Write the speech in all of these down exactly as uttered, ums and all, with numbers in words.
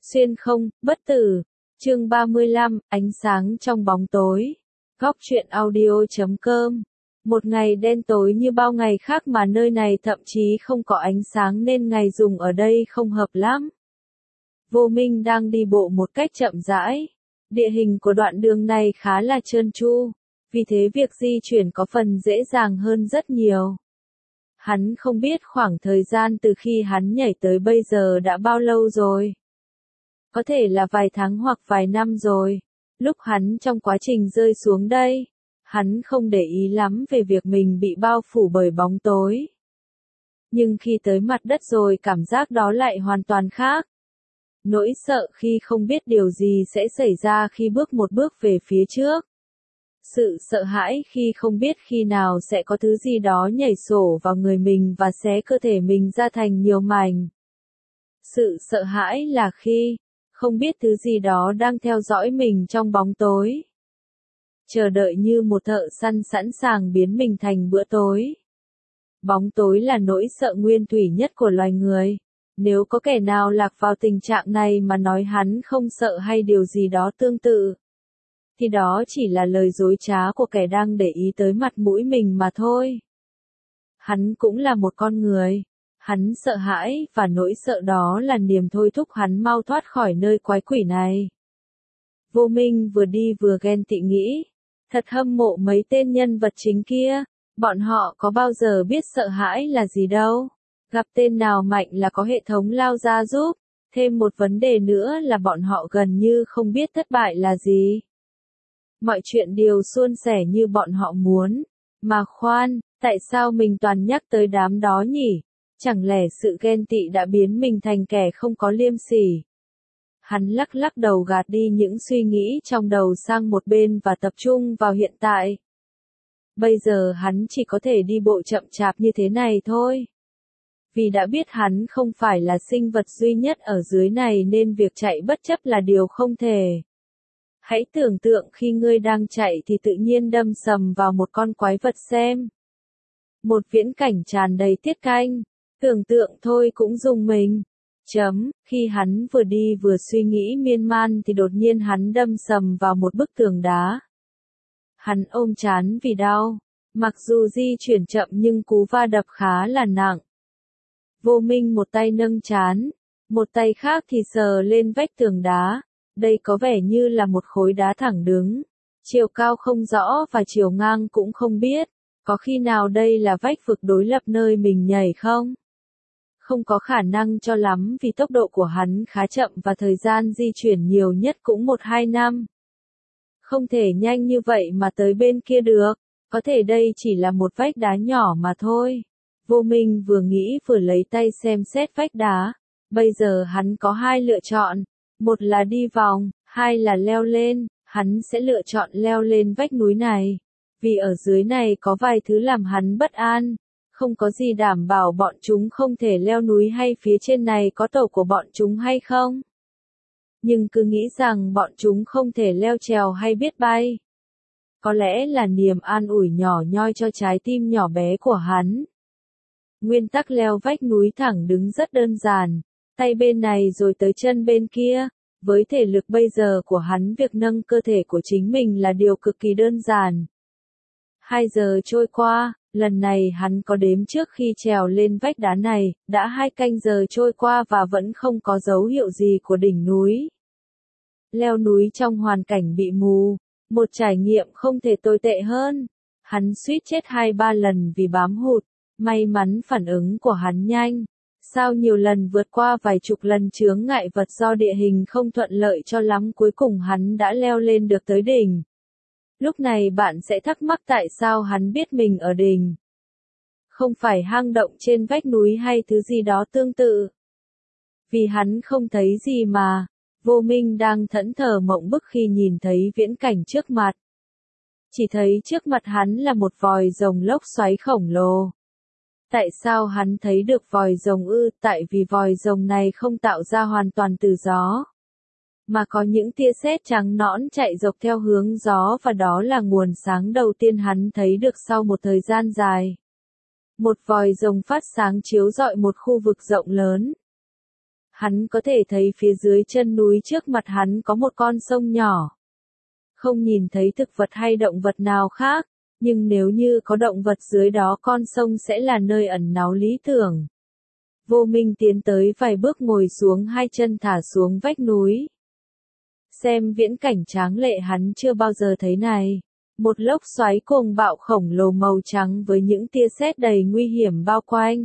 Xuyên không, bất tử. Chương ba mươi lăm, ánh sáng trong bóng tối. Góc truyện audio chấm com. Một ngày đen tối như bao ngày khác mà nơi này thậm chí không có ánh sáng nên ngày dùng ở đây không hợp lắm. Vô Minh đang đi bộ một cách chậm rãi. Địa hình của đoạn đường này khá là trơn tru, vì thế việc di chuyển có phần dễ dàng hơn rất nhiều. Hắn không biết khoảng thời gian từ khi hắn nhảy tới bây giờ đã bao lâu rồi. Có thể là vài tháng hoặc vài năm rồi. Lúc hắn trong quá trình rơi xuống đây, hắn không để ý lắm về việc mình bị bao phủ bởi bóng tối. Nhưng khi tới mặt đất rồi cảm giác đó lại hoàn toàn khác. Nỗi sợ khi không biết điều gì sẽ xảy ra khi bước một bước về phía trước. Sự sợ hãi khi không biết khi nào sẽ có thứ gì đó nhảy sổ vào người mình và xé cơ thể mình ra thành nhiều mảnh. Sự sợ hãi là khi không biết thứ gì đó đang theo dõi mình trong bóng tối. Chờ đợi như một thợ săn sẵn sàng biến mình thành bữa tối. Bóng tối là nỗi sợ nguyên thủy nhất của loài người. Nếu có kẻ nào lạc vào tình trạng này mà nói hắn không sợ hay điều gì đó tương tự, thì đó chỉ là lời dối trá của kẻ đang để ý tới mặt mũi mình mà thôi. Hắn cũng là một con người. Hắn sợ hãi, và nỗi sợ đó là niềm thôi thúc hắn mau thoát khỏi nơi quái quỷ này. Vô Minh vừa đi vừa ghen tị nghĩ. Thật hâm mộ mấy tên nhân vật chính kia. Bọn họ có bao giờ biết sợ hãi là gì đâu. Gặp tên nào mạnh là có hệ thống lao ra giúp. Thêm một vấn đề nữa là bọn họ gần như không biết thất bại là gì. Mọi chuyện đều suôn sẻ như bọn họ muốn. Mà khoan, tại sao mình toàn nhắc tới đám đó nhỉ? Chẳng lẽ sự ghen tị đã biến mình thành kẻ không có liêm sỉ? Hắn lắc lắc đầu gạt đi những suy nghĩ trong đầu sang một bên và tập trung vào hiện tại. Bây giờ hắn chỉ có thể đi bộ chậm chạp như thế này thôi. Vì đã biết hắn không phải là sinh vật duy nhất ở dưới này nên việc chạy bất chấp là điều không thể. Hãy tưởng tượng khi ngươi đang chạy thì tự nhiên đâm sầm vào một con quái vật xem. Một viễn cảnh tràn đầy tiết canh. Tưởng tượng thôi cũng rùng mình. Chấm, khi hắn vừa đi vừa suy nghĩ miên man thì đột nhiên hắn đâm sầm vào một bức tường đá. Hắn ôm trán vì đau. Mặc dù di chuyển chậm nhưng cú va đập khá là nặng. Vô Minh một tay nâng trán, một tay khác thì sờ lên vách tường đá. Đây có vẻ như là một khối đá thẳng đứng. Chiều cao không rõ và chiều ngang cũng không biết. Có khi nào đây là vách vực đối lập nơi mình nhảy không? Không có khả năng cho lắm vì tốc độ của hắn khá chậm và thời gian di chuyển nhiều nhất cũng một hai năm. Không thể nhanh như vậy mà tới bên kia được, có thể đây chỉ là một vách đá nhỏ mà thôi. Vô Minh vừa nghĩ vừa lấy tay xem xét vách đá. Bây giờ hắn có hai lựa chọn, một là đi vòng, hai là leo lên. Hắn sẽ lựa chọn leo lên vách núi này, vì ở dưới này có vài thứ làm hắn bất an. Không có gì đảm bảo bọn chúng không thể leo núi hay phía trên này có tàu của bọn chúng hay không. Nhưng cứ nghĩ rằng bọn chúng không thể leo trèo hay biết bay. Có lẽ là niềm an ủi nhỏ nhoi cho trái tim nhỏ bé của hắn. Nguyên tắc leo vách núi thẳng đứng rất đơn giản. Tay bên này rồi tới chân bên kia. Với thể lực bây giờ của hắn việc nâng cơ thể của chính mình là điều cực kỳ đơn giản. Hai giờ trôi qua. Lần này hắn có đếm trước khi trèo lên vách đá này, đã hai canh giờ trôi qua và vẫn không có dấu hiệu gì của đỉnh núi. Leo núi trong hoàn cảnh bị mù, một trải nghiệm không thể tồi tệ hơn. Hắn suýt chết hai ba lần vì bám hụt, may mắn phản ứng của hắn nhanh. Sau nhiều lần vượt qua vài chục lần chướng ngại vật do địa hình không thuận lợi cho lắm cuối cùng hắn đã leo lên được tới đỉnh. Lúc này bạn sẽ thắc mắc tại sao hắn biết mình ở đỉnh. Không phải hang động trên vách núi hay thứ gì đó tương tự. Vì hắn không thấy gì mà. Vô Minh đang thẫn thờ mộng bức khi nhìn thấy viễn cảnh trước mặt. Chỉ thấy trước mặt hắn là một vòi rồng lốc xoáy khổng lồ. Tại sao hắn thấy được vòi rồng ư? Tại vì vòi rồng này không tạo ra hoàn toàn từ gió. Mà có những tia sét trắng nõn chạy dọc theo hướng gió và đó là nguồn sáng đầu tiên hắn thấy được sau một thời gian dài. Một vòi rồng phát sáng chiếu rọi một khu vực rộng lớn. Hắn có thể thấy phía dưới chân núi trước mặt hắn có một con sông nhỏ. Không nhìn thấy thực vật hay động vật nào khác, nhưng nếu như có động vật dưới đó con sông sẽ là nơi ẩn náu lý tưởng. Vô Minh tiến tới vài bước ngồi xuống hai chân thả xuống vách núi. Xem viễn cảnh tráng lệ hắn chưa bao giờ thấy này. Một lốc xoáy cuồng bạo khổng lồ màu trắng với những tia sét đầy nguy hiểm bao quanh.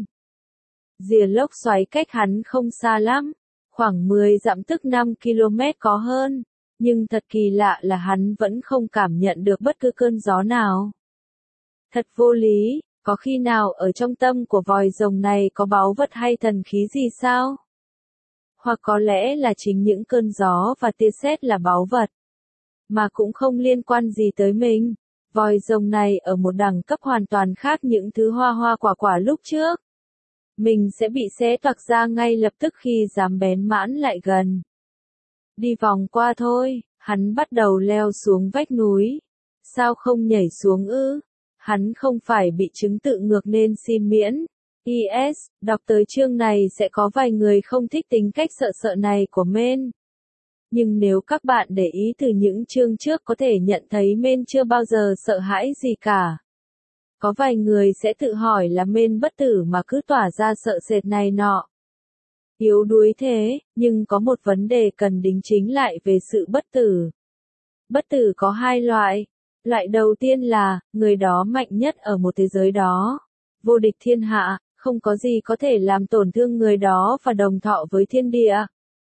Rìa lốc xoáy cách hắn không xa lắm, khoảng mười dặm tức năm ki lô mét có hơn, nhưng thật kỳ lạ là hắn vẫn không cảm nhận được bất cứ cơn gió nào. Thật vô lý, có khi nào ở trong tâm của vòi rồng này có báu vật hay thần khí gì sao? Hoặc có lẽ là chính những cơn gió và tia sét là báu vật, mà cũng không liên quan gì tới mình. Vòi rồng này ở một đẳng cấp hoàn toàn khác những thứ hoa hoa quả quả lúc trước. Mình sẽ bị xé toạc ra ngay lập tức khi dám bén mãn lại gần. Đi vòng qua thôi, hắn bắt đầu leo xuống vách núi. Sao không nhảy xuống ư? Hắn không phải bị chứng tự ngược nên xin miễn. i ét, đọc tới chương này sẽ có vài người không thích tính cách sợ sợ này của Men. Nhưng nếu các bạn để ý từ những chương trước có thể nhận thấy Men chưa bao giờ sợ hãi gì cả. Có vài người sẽ tự hỏi là Men bất tử mà cứ tỏa ra sợ sệt này nọ. Yếu đuối thế, nhưng có một vấn đề cần đính chính lại về sự bất tử. Bất tử có hai loại. Loại đầu tiên là, người đó mạnh nhất ở một thế giới đó. Vô địch thiên hạ, không có gì có thể làm tổn thương người đó và đồng thọ với thiên địa.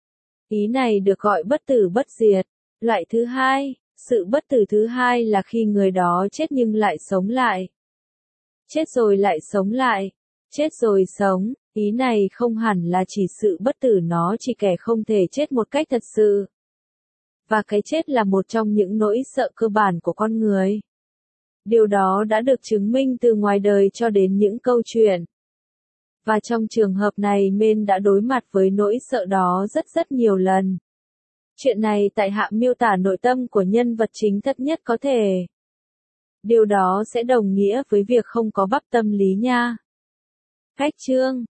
Ý này được gọi bất tử bất diệt. Loại thứ hai, sự bất tử thứ hai là khi người đó chết nhưng lại sống lại. Chết rồi lại sống lại. Chết rồi sống, ý này không hẳn là chỉ sự bất tử, nó chỉ kẻ không thể chết một cách thật sự. Và cái chết là một trong những nỗi sợ cơ bản của con người. Điều đó đã được chứng minh từ ngoài đời cho đến những câu chuyện. Và trong trường hợp này Men đã đối mặt với nỗi sợ đó rất rất nhiều lần. Chuyện này tại hạ miêu tả nội tâm của nhân vật chính thật nhất có thể. Điều đó sẽ đồng nghĩa với việc không có bắp tâm lý nha. Cách chương